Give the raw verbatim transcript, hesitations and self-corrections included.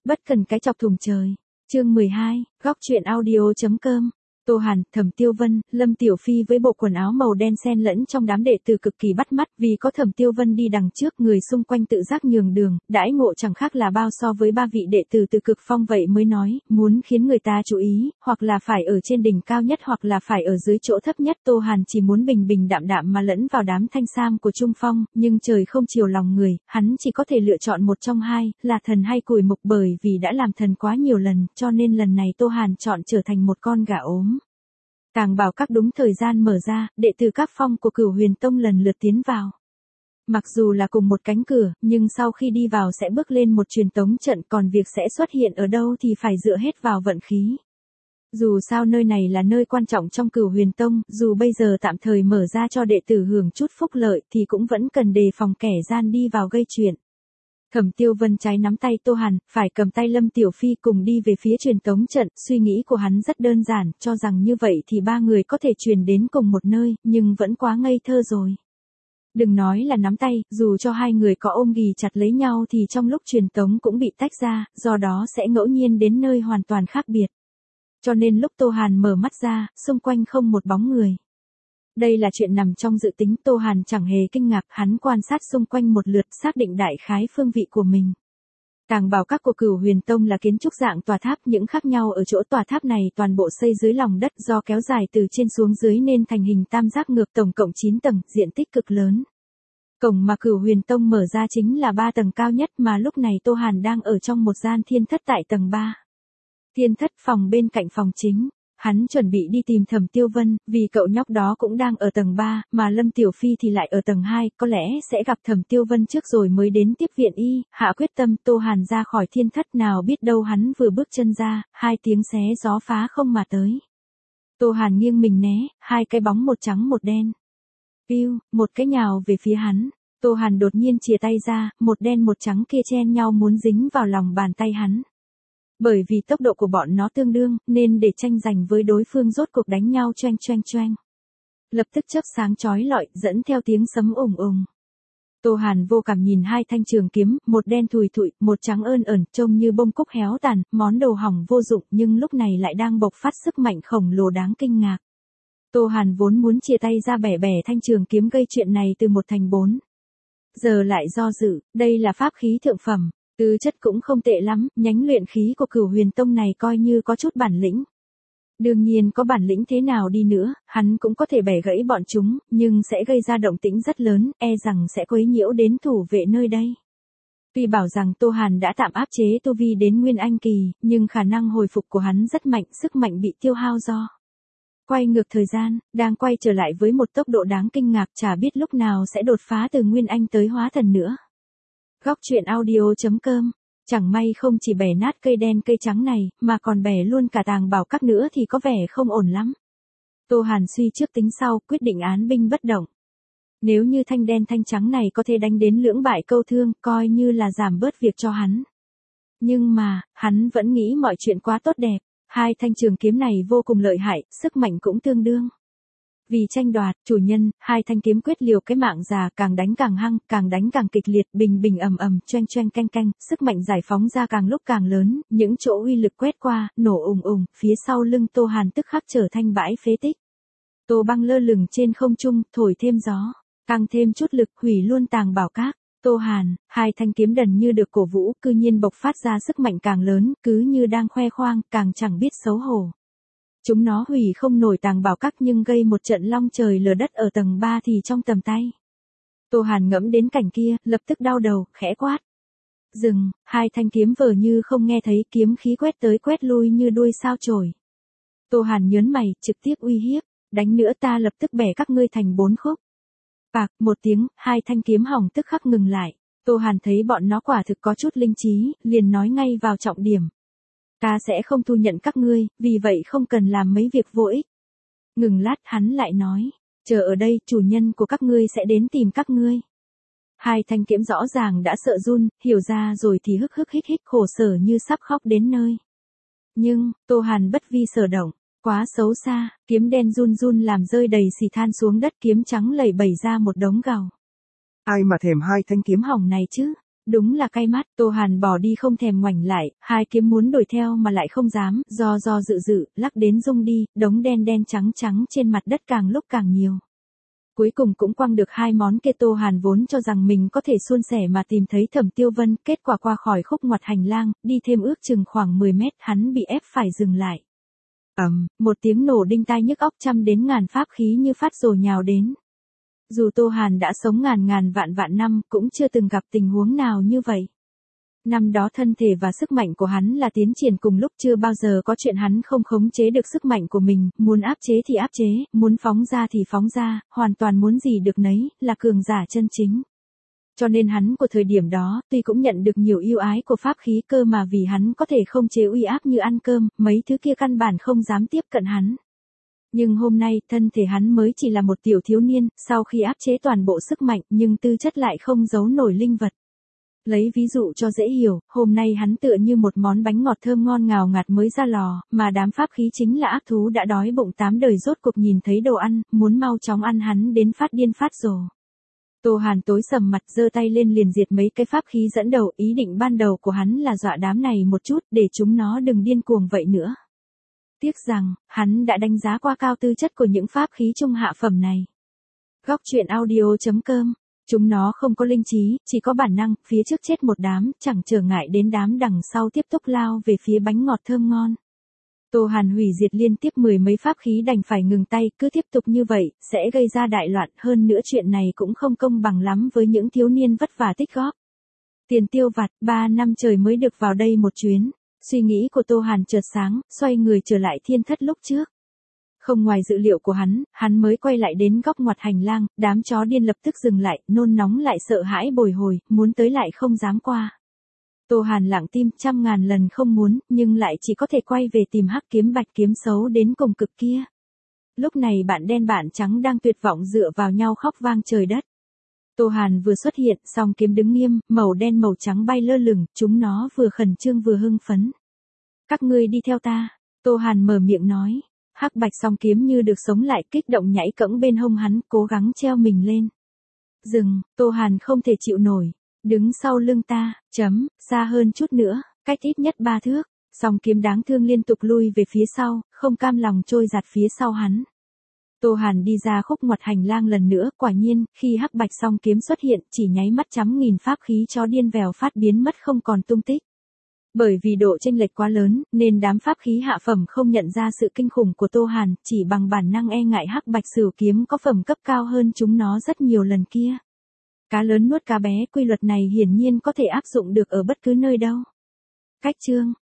Bất cần cái chọc thùng trời. Chương mười hai, góc truyện audio chấm com. Tô Hàn, Thẩm Tiêu Vân, Lâm Tiểu Phi với bộ quần áo màu đen xen lẫn trong đám đệ tử cực kỳ bắt mắt, vì có Thẩm Tiêu Vân đi đằng trước, người xung quanh tự giác nhường đường, đãi ngộ chẳng khác là bao so với ba vị đệ tử từ cực phong, vậy mới nói, muốn khiến người ta chú ý, hoặc là phải ở trên đỉnh cao nhất hoặc là phải ở dưới chỗ thấp nhất. Tô Hàn chỉ muốn bình bình đạm đạm mà lẫn vào đám thanh sam của Trung Phong, nhưng trời không chiều lòng người, hắn chỉ có thể lựa chọn một trong hai, là thần hay củi mục, bởi vì đã làm thần quá nhiều lần, cho nên lần này Tô Hàn chọn trở thành một con gà ốm. Tàng Bảo Các đúng thời gian mở ra, đệ tử các phong của Cửu Huyền Tông lần lượt tiến vào. Mặc dù là cùng một cánh cửa, nhưng sau khi đi vào sẽ bước lên một truyền tống trận, còn việc sẽ xuất hiện ở đâu thì phải dựa hết vào vận khí. Dù sao nơi này là nơi quan trọng trong Cửu Huyền Tông, dù bây giờ tạm thời mở ra cho đệ tử hưởng chút phúc lợi thì cũng vẫn cần đề phòng kẻ gian đi vào gây chuyện. Thẩm Tiêu Vân trái nắm tay Tô Hàn, phải cầm tay Lâm Tiểu Phi cùng đi về phía truyền tống trận, suy nghĩ của hắn rất đơn giản, cho rằng như vậy thì ba người có thể truyền đến cùng một nơi, nhưng vẫn quá ngây thơ rồi. Đừng nói là nắm tay, dù cho hai người có ôm ghì chặt lấy nhau thì trong lúc truyền tống cũng bị tách ra, do đó sẽ ngẫu nhiên đến nơi hoàn toàn khác biệt. Cho nên lúc Tô Hàn mở mắt ra, xung quanh không một bóng người. Đây là chuyện nằm trong dự tính, Tô Hàn chẳng hề kinh ngạc, hắn quan sát xung quanh một lượt, xác định đại khái phương vị của mình. Tàng Bảo Các của Cửu Huyền Tông là kiến trúc dạng tòa tháp, những khác nhau ở chỗ tòa tháp này toàn bộ xây dưới lòng đất, do kéo dài từ trên xuống dưới nên thành hình tam giác ngược, tổng cộng chín tầng, diện tích cực lớn. Cổng mà Cửu Huyền Tông mở ra chính là ba tầng cao nhất, mà lúc này Tô Hàn đang ở trong một gian thiên thất tại tầng ba. Thiên thất phòng bên cạnh phòng chính. Hắn chuẩn bị đi tìm Thẩm Tiêu Vân, vì cậu nhóc đó cũng đang ở tầng ba, mà Lâm Tiểu Phi thì lại ở tầng hai, có lẽ sẽ gặp Thẩm Tiêu Vân trước rồi mới đến tiếp viện y. Hạ quyết tâm, Tô Hàn ra khỏi thiên thất, nào biết đâu hắn vừa bước chân ra, hai tiếng xé gió phá không mà tới. Tô Hàn nghiêng mình né, hai cái bóng một trắng một đen. Piu, một cái nhào về phía hắn. Tô Hàn đột nhiên chìa tay ra, một đen một trắng kia chen nhau muốn dính vào lòng bàn tay hắn. Bởi vì tốc độ của bọn nó tương đương, nên để tranh giành với đối phương rốt cuộc đánh nhau choeng choeng choeng. Lập tức chớp sáng chói lọi, dẫn theo tiếng sấm ùng ùng. Tô Hàn vô cảm nhìn hai thanh trường kiếm, một đen thùi thụi, một trắng ơn ẩn, trông như bông cúc héo tàn, món đồ hỏng vô dụng, nhưng lúc này lại đang bộc phát sức mạnh khổng lồ đáng kinh ngạc. Tô Hàn vốn muốn chia tay ra bẻ bẻ thanh trường kiếm gây chuyện này từ một thành bốn. Giờ lại do dự, đây là pháp khí thượng phẩm. Tư chất cũng không tệ lắm, nhánh luyện khí của Cửu Huyền Tông này coi như có chút bản lĩnh. Đương nhiên có bản lĩnh thế nào đi nữa, hắn cũng có thể bẻ gãy bọn chúng, nhưng sẽ gây ra động tĩnh rất lớn, e rằng sẽ quấy nhiễu đến thủ vệ nơi đây. Tuy bảo rằng Tô Hàn đã tạm áp chế tu vi đến Nguyên Anh kỳ, nhưng khả năng hồi phục của hắn rất mạnh, sức mạnh bị tiêu hao do. Quay ngược thời gian, đang quay trở lại với một tốc độ đáng kinh ngạc, chả biết lúc nào sẽ đột phá từ Nguyên Anh tới hóa thần nữa. Góc truyện audio chấm com. Chẳng may không chỉ bẻ nát cây đen cây trắng này, mà còn bẻ luôn cả Tàng Bảo Các nữa thì có vẻ không ổn lắm. Tô Hàn suy trước tính sau, quyết định án binh bất động. Nếu như thanh đen thanh trắng này có thể đánh đến lưỡng bại câu thương, coi như là giảm bớt việc cho hắn. Nhưng mà, hắn vẫn nghĩ mọi chuyện quá tốt đẹp. Hai thanh trường kiếm này vô cùng lợi hại, sức mạnh cũng tương đương. Vì tranh đoạt, chủ nhân, hai thanh kiếm quyết liều cái mạng già, càng đánh càng hăng, càng đánh càng kịch liệt, bình bình ầm ầm, choeng choeng canh canh, sức mạnh giải phóng ra càng lúc càng lớn, những chỗ uy lực quét qua, nổ ùng ùng, phía sau lưng Tô Hàn tức khắc trở thành bãi phế tích. Tô Băng lơ lửng trên không trung, thổi thêm gió, tăng thêm chút lực, hủy luôn Tàng Bảo Các. Tô Hàn, hai thanh kiếm đần như được cổ vũ, cư nhiên bộc phát ra sức mạnh càng lớn, cứ như đang khoe khoang, càng chẳng biết xấu hổ. Chúng nó hủy không nổi Tàng Bảo Các nhưng gây một trận long trời lở đất ở tầng ba thì trong tầm tay. Tô Hàn ngẫm đến cảnh kia, lập tức đau đầu, khẽ quát. Dừng, hai thanh kiếm vờ như không nghe thấy, kiếm khí quét tới quét lui như đuôi sao chổi. Tô Hàn nhớn mày, trực tiếp uy hiếp, đánh nữa ta lập tức bẻ các ngươi thành bốn khúc. Bạc, một tiếng, hai thanh kiếm hỏng tức khắc ngừng lại. Tô Hàn thấy bọn nó quả thực có chút linh trí, liền nói ngay vào trọng điểm. Ta sẽ không thu nhận các ngươi, vì vậy không cần làm mấy việc vô ích. Ngừng lát hắn lại nói, chờ ở đây, chủ nhân của các ngươi sẽ đến tìm các ngươi. Hai thanh kiếm rõ ràng đã sợ run, hiểu ra rồi thì hức hức hích hích khổ sở như sắp khóc đến nơi. Nhưng, Tô Hàn bất vi sở động, quá xấu xa, kiếm đen run run làm rơi đầy xì than xuống đất, kiếm trắng lẩy bẩy ra một đống gào. Ai mà thèm hai thanh kiếm hỏng này chứ? Đúng là cay mắt, Tô Hàn bỏ đi không thèm ngoảnh lại, hai kiếm muốn đuổi theo mà lại không dám, do do dự dự, lắc đến rung đi, đống đen đen trắng trắng trên mặt đất càng lúc càng nhiều. Cuối cùng cũng quăng được hai món kia. Tô Hàn vốn cho rằng mình có thể suôn sẻ mà tìm thấy Thẩm Tiêu Vân, kết quả qua khỏi khúc ngoặt hành lang, đi thêm ước chừng khoảng mười mét, hắn bị ép phải dừng lại. Ầm, um, một tiếng nổ đinh tai nhức óc, trăm đến ngàn pháp khí như phát rồ nhào đến. Dù Tô Hàn đã sống ngàn ngàn vạn vạn năm, cũng chưa từng gặp tình huống nào như vậy. Năm đó thân thể và sức mạnh của hắn là tiến triển cùng lúc, chưa bao giờ có chuyện hắn không khống chế được sức mạnh của mình, muốn áp chế thì áp chế, muốn phóng ra thì phóng ra, hoàn toàn muốn gì được nấy, là cường giả chân chính. Cho nên hắn của thời điểm đó, tuy cũng nhận được nhiều ưu ái của pháp khí, cơ mà vì hắn có thể không chế uy áp như ăn cơm, mấy thứ kia căn bản không dám tiếp cận hắn. Nhưng hôm nay, thân thể hắn mới chỉ là một tiểu thiếu niên, sau khi áp chế toàn bộ sức mạnh, nhưng tư chất lại không giấu nổi linh vật. Lấy ví dụ cho dễ hiểu, hôm nay hắn tựa như một món bánh ngọt thơm ngon ngào ngạt mới ra lò, mà đám pháp khí chính là ác thú đã đói bụng tám đời rốt cuộc nhìn thấy đồ ăn, muốn mau chóng ăn hắn đến phát điên phát rồ. Tô Hàn tối sầm mặt, giơ tay lên liền diệt mấy cái pháp khí dẫn đầu, ý định ban đầu của hắn là dọa đám này một chút, để chúng nó đừng điên cuồng vậy nữa. Tiếc rằng, hắn đã đánh giá quá cao tư chất của những pháp khí trung hạ phẩm này. Góc truyện audio chấm com. Chúng nó không có linh trí, chỉ có bản năng, phía trước chết một đám, chẳng trở ngại đến đám đằng sau tiếp tục lao về phía bánh ngọt thơm ngon. Tô Hàn hủy diệt liên tiếp mười mấy pháp khí đành phải ngừng tay, cứ tiếp tục như vậy, sẽ gây ra đại loạn, hơn nữa chuyện này cũng không công bằng lắm với những thiếu niên vất vả tích góp. Tiền tiêu vặt, ba năm trời mới được vào đây một chuyến. Suy nghĩ của Tô Hàn chợt sáng, xoay người trở lại thiên thất lúc trước. Không ngoài dự liệu của hắn, hắn mới quay lại đến góc ngoặt hành lang, đám chó điên lập tức dừng lại, nôn nóng lại sợ hãi bồi hồi, muốn tới lại không dám qua. Tô Hàn lặng tim, trăm ngàn lần không muốn, nhưng lại chỉ có thể quay về tìm hắc kiếm bạch kiếm xấu đến cùng cực kia. Lúc này bạn đen bạn trắng đang tuyệt vọng dựa vào nhau khóc vang trời đất. Tô Hàn vừa xuất hiện, song kiếm đứng nghiêm, màu đen màu trắng bay lơ lửng, chúng nó vừa khẩn trương vừa hưng phấn. Các ngươi đi theo ta, Tô Hàn mở miệng nói. Hắc bạch song kiếm như được sống lại, kích động nhảy cẫng bên hông hắn, cố gắng treo mình lên. Dừng, Tô Hàn không thể chịu nổi. Đứng sau lưng ta, chấm, xa hơn chút nữa, cách ít nhất ba thước. Song kiếm đáng thương liên tục lui về phía sau, không cam lòng trôi giạt phía sau hắn. Tô Hàn đi ra khúc ngoặt hành lang lần nữa, quả nhiên, khi hắc bạch song kiếm xuất hiện, chỉ nháy mắt trăm nghìn pháp khí chó điên vèo phát biến mất không còn tung tích. Bởi vì độ chênh lệch quá lớn, nên đám pháp khí hạ phẩm không nhận ra sự kinh khủng của Tô Hàn, chỉ bằng bản năng e ngại hắc bạch sửu kiếm có phẩm cấp cao hơn chúng nó rất nhiều lần kia. Cá lớn nuốt cá bé, quy luật này hiển nhiên có thể áp dụng được ở bất cứ nơi đâu. Cách chương